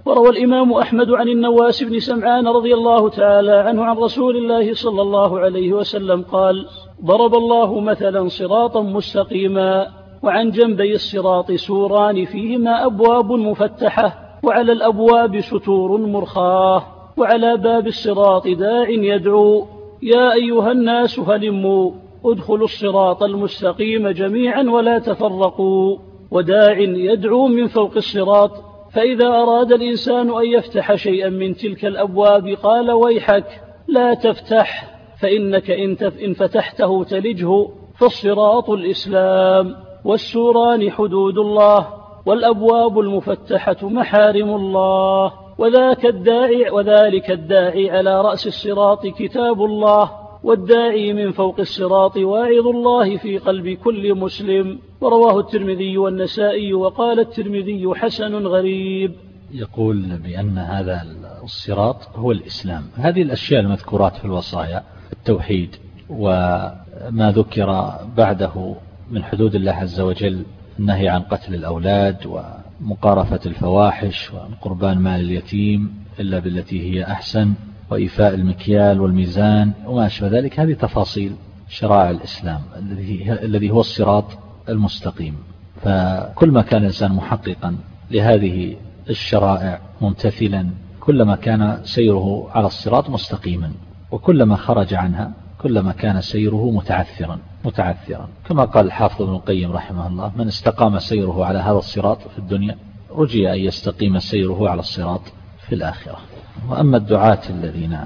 وروى الإمام أحمد عن النواس بن سمعان رضي الله تعالى عنه عن رسول الله صلى الله عليه وسلم قال: ضرب الله مثلا صراطا مستقيما، وعن جنبي الصراط سوران فيهما أبواب مفتحة، وعلى الأبواب ستور مرخاة، وعلى باب الصراط داع يدعو: يا أيها الناس هلموا ادخلوا الصراط المستقيم جميعا ولا تفرقوا. وداع يدعو من فوق الصراط، فإذا أراد الإنسان أن يفتح شيئا من تلك الأبواب قال: ويحك لا تفتح، فإنك إن فتحته تلجه. فالصراط الإسلام، والسوران حدود الله، والأبواب المفتحة محارم الله. وذاك الداعي وذلك الداعي على رأس الصراط كتاب الله، والداعي من فوق الصراط واعظ الله في قلب كل مسلم. ورواه الترمذي والنسائي، وقال الترمذي حسن غريب. يقول بأن هذا الصراط هو الإسلام. هذه الأشياء المذكورات في الوصايا، التوحيد وما ذكر بعده من حدود الله عز وجل، النهي عن قتل الأولاد ومقارفة الفواحش وقربان مال اليتيم إلا بالتي هي أحسن، وإيفاء المكيال والميزان وما أشبه ذلك، هذه تفاصيل شرائع الإسلام الذي هو الصراط المستقيم. فكل ما كان الإنسان محققا لهذه الشرائع ممتثلا، كلما كان سيره على الصراط مستقيما، وكلما خرج عنها كلما كان سيره متعثرا متعثرا كما قال الحافظ ابن القيم رحمه الله: من استقام سيره على هذا الصراط في الدنيا رجي أن يستقيم سيره على الصراط في الآخرة. وأما الدعاة الذين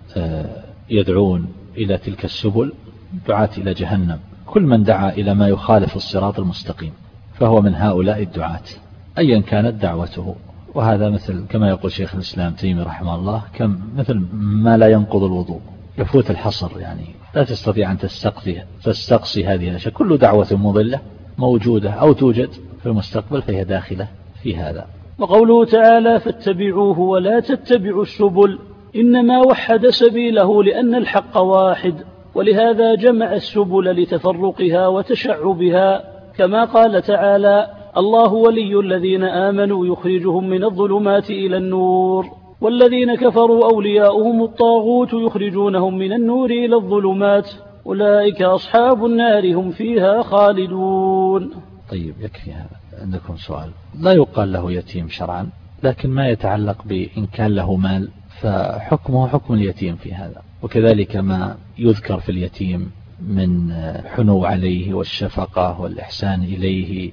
يدعون إلى تلك السبل دعاة إلى جهنم، كل من دعا إلى ما يخالف الصراط المستقيم فهو من هؤلاء الدعاة أيا كانت دعوته. وهذا مثل كما يقول شيخ الإسلام تيمي رحمه الله: كم مثل ما لا ينقض الوضوء، يفوت الحصر، يعني لا تستطيع أن تستقصي, تستقصي هذه الأشياء. كل دعوة مضلة موجودة أو توجد في المستقبل فهي داخلة في هذا. وقوله تعالى: فاتبعوه ولا تتبعوا السبل، إنما وحد سبيله لأن الحق واحد، ولهذا جمع السبل لتفرقها وتشعبها، كما قال تعالى: الله ولي الذين آمنوا يخرجهم من الظلمات إلى النور، والذين كفروا أولياؤهم الطاغوت يخرجونهم من النور إلى الظلمات، أولئك أصحاب النار هم فيها خالدون. طيب، يكفي هذا. عندكم سؤال؟ لا يقال له يتيم شرعا، لكن ما يتعلق بإن كان له مال فحكمه حكم اليتيم في هذا، وكذلك ما يذكر في اليتيم من حنو عليه والشفقة والإحسان إليه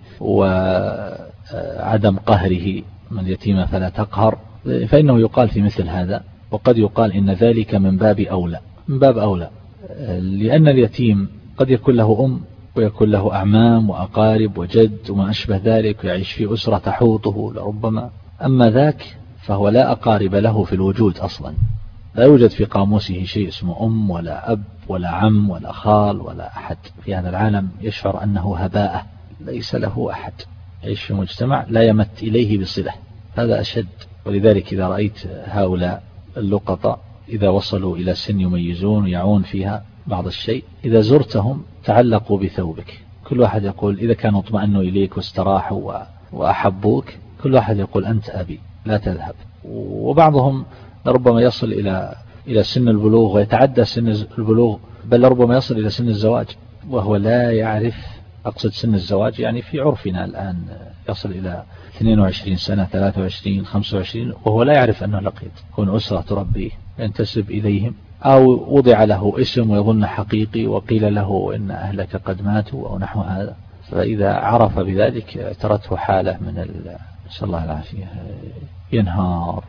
وعدم قهره، من يتيم فلا تقهر، فإنه يقال في مثل هذا. وقد يقال إن ذلك من باب أولى من باب أولى لأن اليتيم قد يكون له أم ويكون له أعمام وأقارب وجد وما أشبه ذلك، ويعيش في أسرة تحوطه لربما. أما ذاك فهو لا أقارب له في الوجود أصلا، لا يوجد في قاموسه شيء اسمه أم ولا أب ولا عم ولا خال ولا أحد في هذا العالم. يشعر أنه هباء، ليس له أحد، يعيش في مجتمع لا يمت إليه بصلة. هذا أشد. ولذلك إذا رأيت هؤلاء اللقطة إذا وصلوا إلى سن يميزون ويعون فيها بعض الشيء، إذا زرتهم تعلقوا بثوبك، كل واحد يقول إذا كانوا اطمأنوا إليك واستراحوا وأحبوك، كل واحد يقول أنت أبي لا تذهب. وبعضهم ربما يصل إلى إلى سن البلوغ ويتعدى سن البلوغ، بل ربما يصل إلى سن الزواج وهو لا يعرف، أقصد سن الزواج يعني في عرفنا الآن يصل إلى اثنين وعشرين سنة ثلاثة وعشرين خمسة وعشرين وهو لا يعرف أنه لقيت، يكون أسرة تربيه ينتسب إليهم، أو وضع له اسم ويظن حقيقي وقيل له إن أهلك قد ماتوا أو نحو هذا. فإذا عرف بذلك اعترته حالة من ال... نسأل الله العافية، ينهار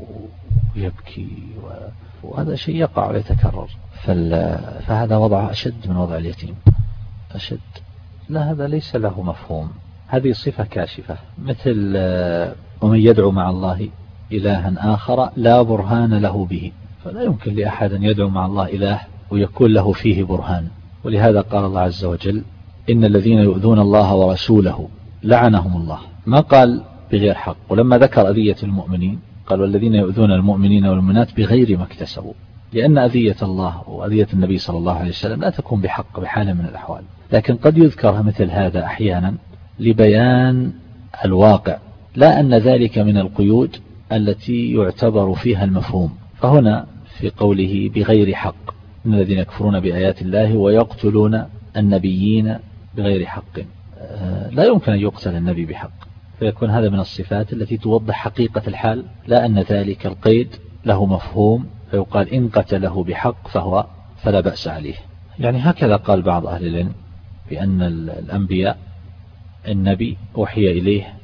ويبكي و... وهذا شيء يقع ويتكرر. فال... فهذا وضع أشد من وضع اليتيم، أشد. لا، هذا ليس له مفهوم، هذه صفة كاشفة، مثل ومن يدعو مع الله إلها آخر لا برهان له به. فلا يمكن لأحد أن يدعو مع الله إله ويكون له فيه برهان. ولهذا قال الله عز وجل: إن الذين يؤذون الله ورسوله لعنهم الله. ما قال بغير حق. ولما ذكر أذية المؤمنين قال: والذين يؤذون المؤمنين والمؤمنات بغير ما اكتسبوا، لأن أذية الله وأذية النبي صلى الله عليه وسلم لا تكون بحق بحال من الأحوال، لكن قد يذكر مثل هذا أحيانا لبيان الواقع، لا أن ذلك من القيود التي يعتبر فيها المفهوم. فهنا في قوله بغير حق إن الذين يكفرون بآيات الله ويقتلون النبيين بغير حق، لا يمكن أن يقتل النبي بحق، فيكون هذا من الصفات التي توضح حقيقة الحال، لا أن ذلك القيد له مفهوم فيقال إن قتله بحق فهو فلا بأس عليه. يعني هكذا قال بعض أهل العلم بأن الأنبياء النبي أوحي إليه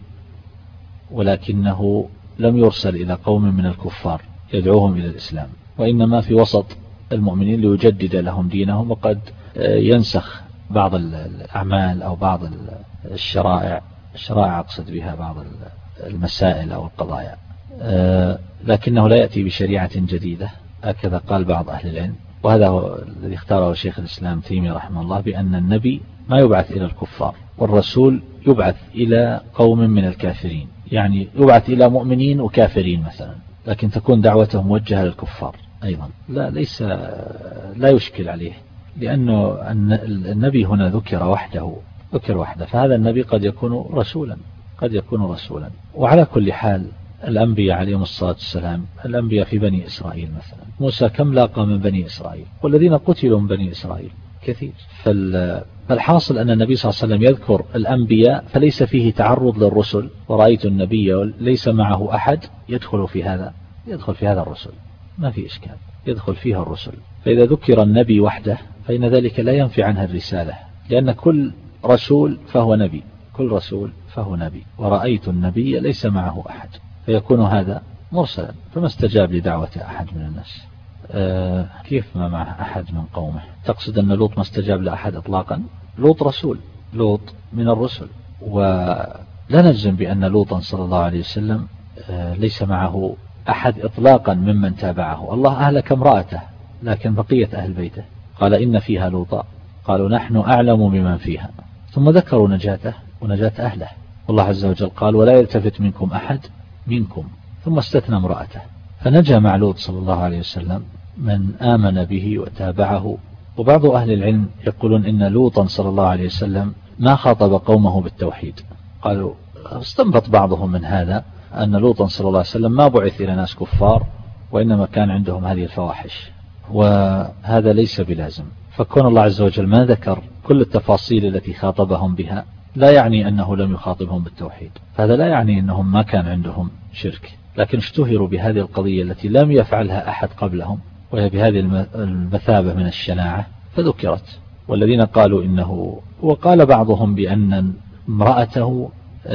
ولكنه لم يرسل إلى قوم من الكفار يدعوهم إلى الإسلام، وإنما في وسط المؤمنين ليجدد لهم دينهم، وقد ينسخ بعض الأعمال أو بعض الشرائع الشرائع أقصد بها بعض المسائل أو القضايا، لكنه لا يأتي بشريعة جديدة. هكذا قال بعض أهل العلم، وهذا هو الذي اختاره شيخ الإسلام تيمية رحمه الله، بأن النبي ما يبعث إلى الكفار والرسول يبعث إلى قوم من الكافرين، يعني يبعث إلى مؤمنين وكافرين مثلا، لكن تكون دعوته موجهة للكفار أيضا. لا ليس لا يشكل عليه، لأنه النبي هنا ذكر وحده ذكر وحده فهذا النبي قد يكون رسولا قد يكون رسولا. وعلى كل حال الأنبياء عليهم الصلاة والسلام، الأنبياء في بني إسرائيل مثلا، موسى كم لاقى من بني إسرائيل، والذين قتلوا من بني إسرائيل كثير. فالحاصل أن النبي صلى الله عليه وسلم يذكر الأنبياء فليس فيه تعرض للرسل، ورأيت النبي ليس معه أحد، يدخل في هذا يدخل في هذا الرسل، ما في إشكال، يدخل فيها الرسل. فإذا ذكر النبي وحده فإن ذلك لا ينفي عنها الرسالة، لأن كل رسول فهو نبي كل رسول فهو نبي. ورأيت النبي ليس معه أحد، فيكون هذا مرسلا، فما استجاب لدعوة أحد من الناس. آه كيف ما معه أحد من قومه؟ تقصد أن لوط ما استجاب لأحد إطلاقا؟ لوط رسول، لوط من الرسل، ولا نجزم بأن لوطا صلى الله عليه وسلم آه ليس معه أحد إطلاقا ممن تابعه. الله أهلك امرأته، لكن بقية أهل بيته قال إن فيها لوطا، قالوا نحن أعلم بمن فيها، ثم ذكروا نجاته ونجاة أهله. والله عز وجل قال ولا يلتفت منكم أحد منكم، ثم استثنى امرأته، فنجا مع لوط صلى الله عليه وسلم من آمن به وتابعه. وبعض أهل العلم يقولون إن لوطا صلى الله عليه وسلم ما خاطب قومه بالتوحيد، قالوا استنبط بعضهم من هذا أن لوطا صلى الله عليه وسلم ما بعث إلى ناس كفار، وإنما كان عندهم هذه الفواحش، وهذا ليس بلازم. فكون الله عز وجل ما ذكر كل التفاصيل التي خاطبهم بها لا يعني أنه لم يخاطبهم بالتوحيد، هذا لا يعني أنهم ما كان عندهم شرك، لكن اشتهروا بهذه القضية التي لم يفعلها أحد قبلهم، وهي بهذه المثابة من الشناعة، فذكرت. والذين قالوا إنه، وقال بعضهم بأن امرأته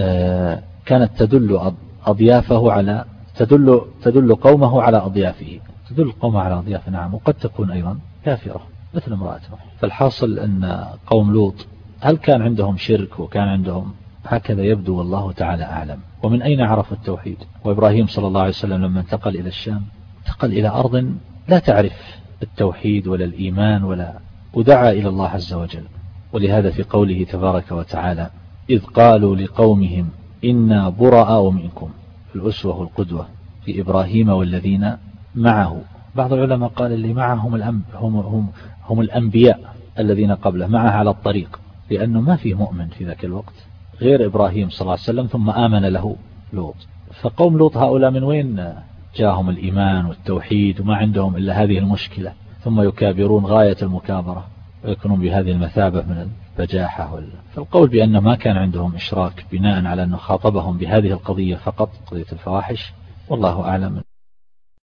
كانت تدل أضيافه على تدل تدل قومه على أضيافه تدل قومه على أضيافه نعم، وقد تكون أيضا كافرة مثل امرأته. فالحاصل أن قوم لوط هل كان عندهم شرك وكان عندهم هكذا يبدو، والله تعالى أعلم. ومن أين عرفوا التوحيد؟ وإبراهيم صلى الله عليه وسلم لما انتقل إلى الشام انتقل إلى أرض لا تعرف التوحيد ولا الإيمان ولا، ودعا إلى الله عز وجل. ولهذا في قوله تبارك وتعالى إذ قالوا لقومهم إنا براء منكم، الأسوة والقدوة في إبراهيم والذين معه. بعض العلماء قال اللي معهم هم, هم, هم الأنبياء الذين قبله، معه على الطريق، لأنه ما في مؤمن في ذاك الوقت غير إبراهيم صلى الله عليه وسلم، ثم آمن له لوط. فقوم لوط هؤلاء من وين جاءهم الإيمان والتوحيد وما عندهم إلا هذه المشكلة، ثم يكابرون غاية المكابرة ويكونون بهذه المثابة من البجاحة. فالقول بأن ما كان عندهم إشراك بناء على أنه خاطبهم بهذه القضية فقط، قضية الفواحش، والله أعلم.